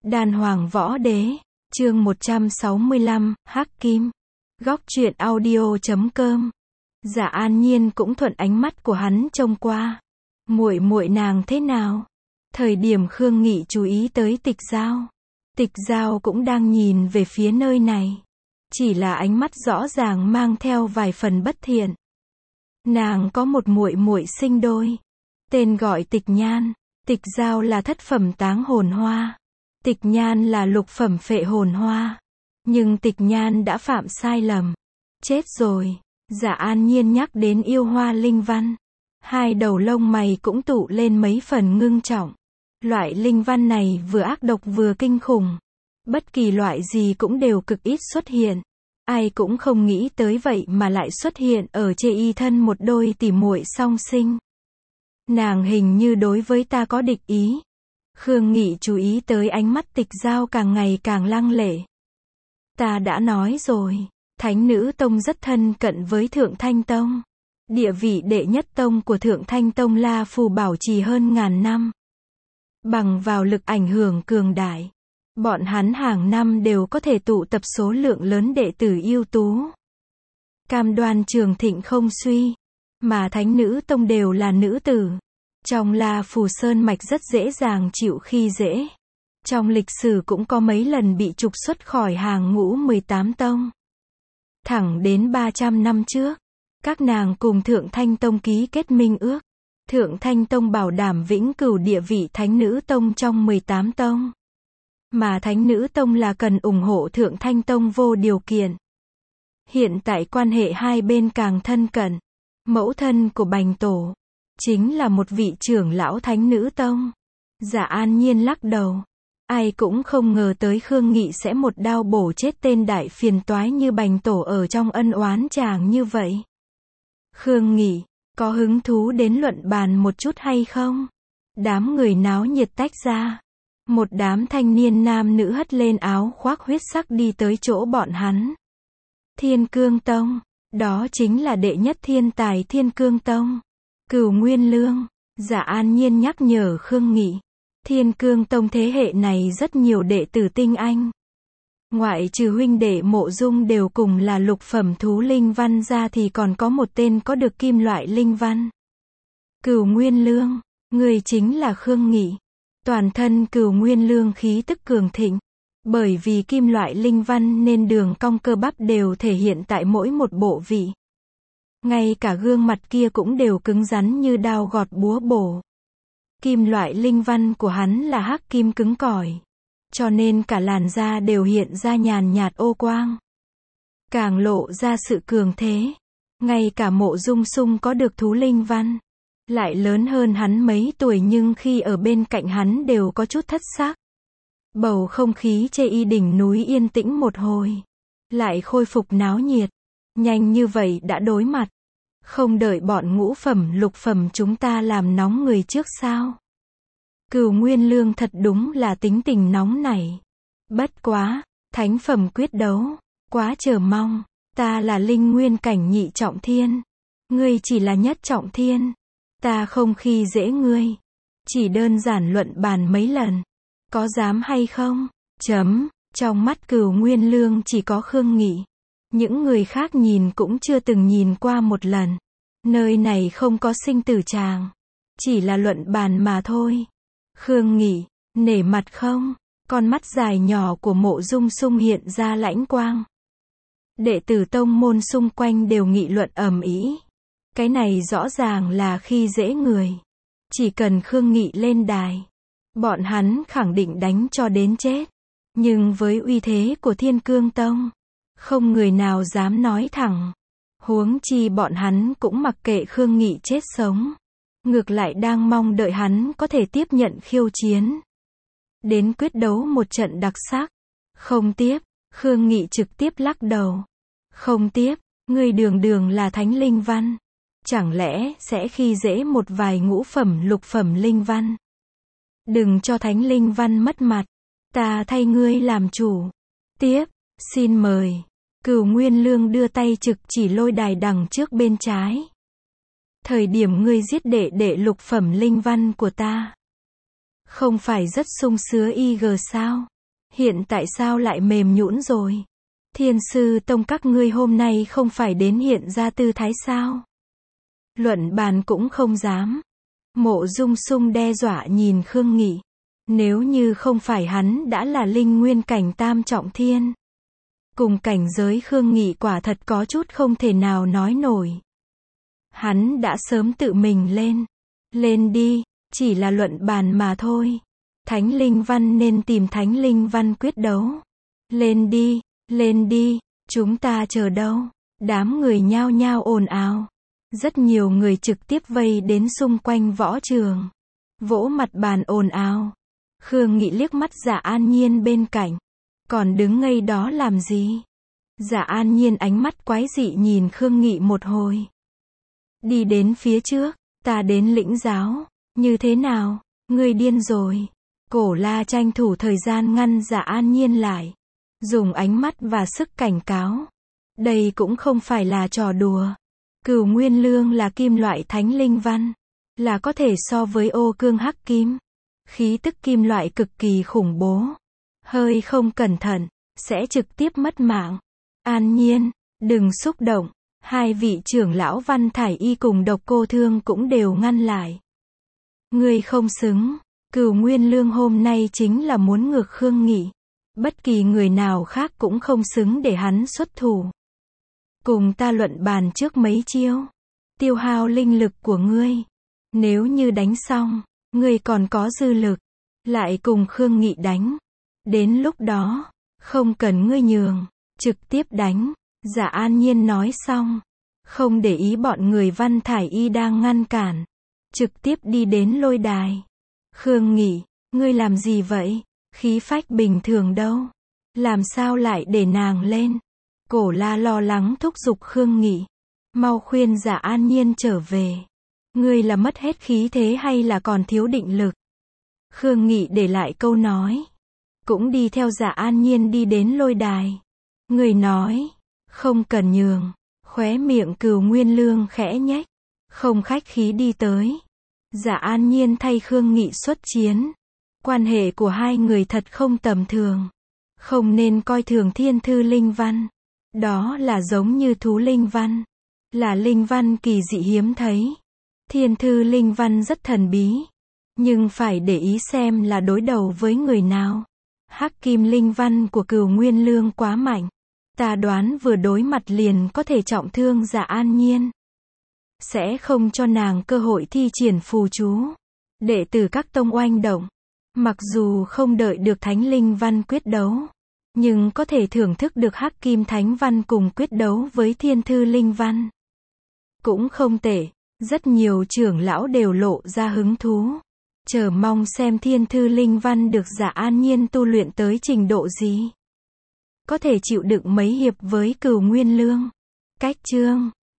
Đàn Hoàng Võ Đế, chương 165, Hắc Kim. Góc truyện audio.com. Dạ An Nhiên cũng thuận ánh mắt của hắn trông qua. Muội muội nàng thế nào? Thời điểm Khương Nghị chú ý tới Tịch Giao. Tịch Giao cũng đang nhìn về phía nơi này. Chỉ là ánh mắt rõ ràng mang theo vài phần bất thiện. Nàng có một muội muội sinh đôi. Tên gọi Tịch Nhan. Tịch Giao là thất phẩm táng hồn hoa. Tịch Nhan là lục phẩm phệ hồn hoa. Nhưng Tịch Nhan đã phạm sai lầm. Chết rồi. Dạ An Nhiên nhắc đến yêu hoa linh văn. Hai đầu lông mày cũng tụ lên mấy phần ngưng trọng. Loại linh văn này vừa ác độc vừa kinh khủng. Bất kỳ loại gì cũng đều cực ít xuất hiện. Ai cũng không nghĩ tới vậy mà lại xuất hiện ở Chê Y thân một đôi tỉ muội song sinh. Nàng hình như đối với ta có địch ý. Khương Nghị chú ý tới ánh mắt Tịch Giao càng ngày càng lăng lệ. Ta đã nói rồi, Thánh Nữ Tông rất thân cận với Thượng Thanh Tông. Địa vị đệ nhất tông của Thượng Thanh Tông La Phù bảo trì hơn ngàn năm. Bằng vào lực ảnh hưởng cường đại, bọn hắn hàng năm đều có thể tụ tập số lượng lớn đệ tử ưu tú. Cam đoan trường thịnh không suy, mà Thánh Nữ Tông đều là nữ tử. Trong La Phù Sơn mạch rất dễ dàng chịu khi dễ. Trong lịch sử cũng có mấy lần bị trục xuất khỏi hàng ngũ 18 tông. Thẳng đến 300 năm trước, các nàng cùng Thượng Thanh Tông ký kết minh ước. Thượng Thanh Tông bảo đảm vĩnh cửu địa vị Thánh Nữ Tông trong 18 tông. Mà Thánh Nữ Tông là cần ủng hộ Thượng Thanh Tông vô điều kiện. Hiện tại quan hệ hai bên càng thân cận. Mẫu thân của Bành Tổ chính là một vị trưởng lão Thánh Nữ Tông. Dạ An Nhiên lắc đầu. Ai cũng không ngờ tới Khương Nghị sẽ một đao bổ chết tên đại phiền toái như Bành Tổ ở trong ân oán chàng như vậy. Khương Nghị, có hứng thú đến luận bàn một chút hay không? Đám người náo nhiệt tách ra. Một đám thanh niên nam nữ hất lên áo khoác huyết sắc đi tới chỗ bọn hắn. Thiên Cương Tông, đó chính là đệ nhất thiên tài Thiên Cương Tông. Cửu Nguyên Lương, Dạ An Nhiên nhắc nhở Khương Nghị. Thiên Cương Tông thế hệ này rất nhiều đệ tử tinh anh. Ngoại trừ huynh đệ Mộ Dung đều cùng là lục phẩm thú linh văn ra thì còn có một tên có được kim loại linh văn. Cửu Nguyên Lương, người chính là Khương Nghị. Toàn thân Cửu Nguyên Lương khí tức cường thịnh. Bởi vì kim loại linh văn nên đường cong cơ bắp đều thể hiện tại mỗi một bộ vị. Ngay cả gương mặt kia cũng đều cứng rắn như đao gọt búa bổ. Kim loại linh văn của hắn là hắc kim cứng cỏi. Cho nên cả làn da đều hiện ra nhàn nhạt ô quang. Càng lộ ra sự cường thế. Ngay cả Mộ Dung Sung có được thú linh văn. Lại lớn hơn hắn mấy tuổi nhưng khi ở bên cạnh hắn đều có chút thất sắc. Bầu không khí Chê Y đỉnh núi yên tĩnh một hồi. Lại khôi phục náo nhiệt. Nhanh như vậy đã đối mặt. Không đợi bọn ngũ phẩm lục phẩm chúng ta làm nóng người trước sao? Cửu Nguyên Lương thật đúng là tính tình nóng nảy. Bất quá, thánh phẩm quyết đấu. Quá chờ mong. Ta là linh nguyên cảnh nhị trọng thiên. Ngươi chỉ là nhất trọng thiên. Ta không khi dễ ngươi. Chỉ đơn giản luận bàn mấy lần. Có dám hay không? Trong mắt Cửu Nguyên Lương chỉ có Khương Nghị. Những người khác nhìn cũng chưa từng nhìn qua một lần. Nơi này không có sinh tử tràng. Chỉ là luận bàn mà thôi. Khương Nghị, nể mặt không? Con mắt dài nhỏ của Mộ Dung Sung hiện ra lãnh quang. Đệ tử tông môn xung quanh đều nghị luận ầm ĩ. Cái này rõ ràng là khi dễ người. Chỉ cần Khương Nghị lên đài, bọn hắn khẳng định đánh cho đến chết. Nhưng với uy thế của Thiên Cương Tông, không người nào dám nói thẳng. Huống chi bọn hắn cũng mặc kệ Khương Nghị chết sống. Ngược lại đang mong đợi hắn có thể tiếp nhận khiêu chiến. Đến quyết đấu một trận đặc sắc. Không tiếp, Khương Nghị trực tiếp lắc đầu. Không tiếp, ngươi đường đường là thánh linh văn. Chẳng lẽ sẽ khi dễ một vài ngũ phẩm lục phẩm linh văn. Đừng cho thánh linh văn mất mặt. Ta thay ngươi làm chủ. Tiếp, xin mời. Cửu Nguyên Lương đưa tay trực chỉ lôi đài đằng trước bên trái. Thời điểm ngươi giết đệ đệ lục phẩm linh văn của ta. Không phải rất sung sướng IG sao? Hiện tại sao lại mềm nhũn rồi? Thiên sư tông các ngươi hôm nay không phải đến hiện ra tư thái sao? Luận bàn cũng không dám. Mộ Dung Sung đe dọa nhìn Khương Nghị. Nếu như không phải hắn đã là linh nguyên cảnh tam trọng thiên. Cùng cảnh giới Khương Nghị quả thật có chút không thể nào nói nổi. Hắn đã sớm tự mình lên. Lên đi, chỉ là luận bàn mà thôi. Thánh linh văn nên tìm thánh linh văn quyết đấu. Lên đi, chúng ta chờ đâu? Đám người nhao nhao ồn ào. Rất nhiều người trực tiếp vây đến xung quanh võ trường. Vỗ mặt bàn ồn ào. Khương Nghị liếc mắt Dạ An Nhiên bên cạnh. Còn đứng ngây đó làm gì? Dạ An Nhiên ánh mắt quái dị nhìn Khương Nghị một hồi. Đi đến phía trước, ta đến lĩnh giáo. Như thế nào? Ngươi điên rồi. Cổ La tranh thủ thời gian ngăn Dạ An Nhiên lại. Dùng ánh mắt và sức cảnh cáo. Đây cũng không phải là trò đùa. Cửu Nguyên Lương là kim loại thánh linh văn. Là có thể so với ô cương hắc kim. Khí tức kim loại cực kỳ khủng bố. Hơi không cẩn thận, sẽ trực tiếp mất mạng. An Nhiên, đừng xúc động. Hai vị trưởng lão Văn Thải Y cùng Độc Cô Thương cũng đều ngăn lại. Ngươi không xứng. Cửu Nguyên Lương hôm nay chính là muốn ngược Khương Nghị. Bất kỳ người nào khác cũng không xứng để hắn xuất thủ. Cùng ta luận bàn trước mấy chiêu. Tiêu hao linh lực của ngươi. Nếu như đánh xong, ngươi còn có dư lực. Lại cùng Khương Nghị đánh. Đến lúc đó, không cần ngươi nhường. Trực tiếp đánh. Dạ An Nhiên nói xong. Không để ý bọn người Văn Thải Y đang ngăn cản. Trực tiếp đi đến lôi đài. Khương Nghị, ngươi làm gì vậy? Khí phách bình thường đâu? Làm sao lại để nàng lên? Cổ La lo lắng thúc giục Khương Nghị. Mau khuyên Dạ An Nhiên trở về. Ngươi là mất hết khí thế hay là còn thiếu định lực? Khương Nghị để lại câu nói. Cũng đi theo Dạ An Nhiên đi đến lôi đài. Người nói. Không cần nhường. Khóe miệng Cửu Nguyên Lương khẽ nhếch. Không khách khí đi tới. Dạ An Nhiên thay Khương Nghị xuất chiến. Quan hệ của hai người thật không tầm thường. Không nên coi thường thiên thư linh văn. Đó là giống như thú linh văn. Là linh văn kỳ dị hiếm thấy. Thiên thư linh văn rất thần bí. Nhưng phải để ý xem là đối đầu với người nào. Hắc kim linh văn của Cửu Nguyên Lương quá mạnh. Ta đoán vừa đối mặt liền có thể trọng thương Dạ An Nhiên. Sẽ không cho nàng cơ hội thi triển phù chú. Đệ tử các tông oanh động. Mặc dù không đợi được thánh linh văn quyết đấu. Nhưng có thể thưởng thức được hắc kim thánh văn cùng quyết đấu với thiên thư linh văn. Cũng không tệ. Rất nhiều trưởng lão đều lộ ra hứng thú. Chờ mong xem thiên thư linh văn được Dạ An Nhiên tu luyện tới trình độ gì. Có thể chịu đựng mấy hiệp với Cửu Nguyên Lương. Cách chương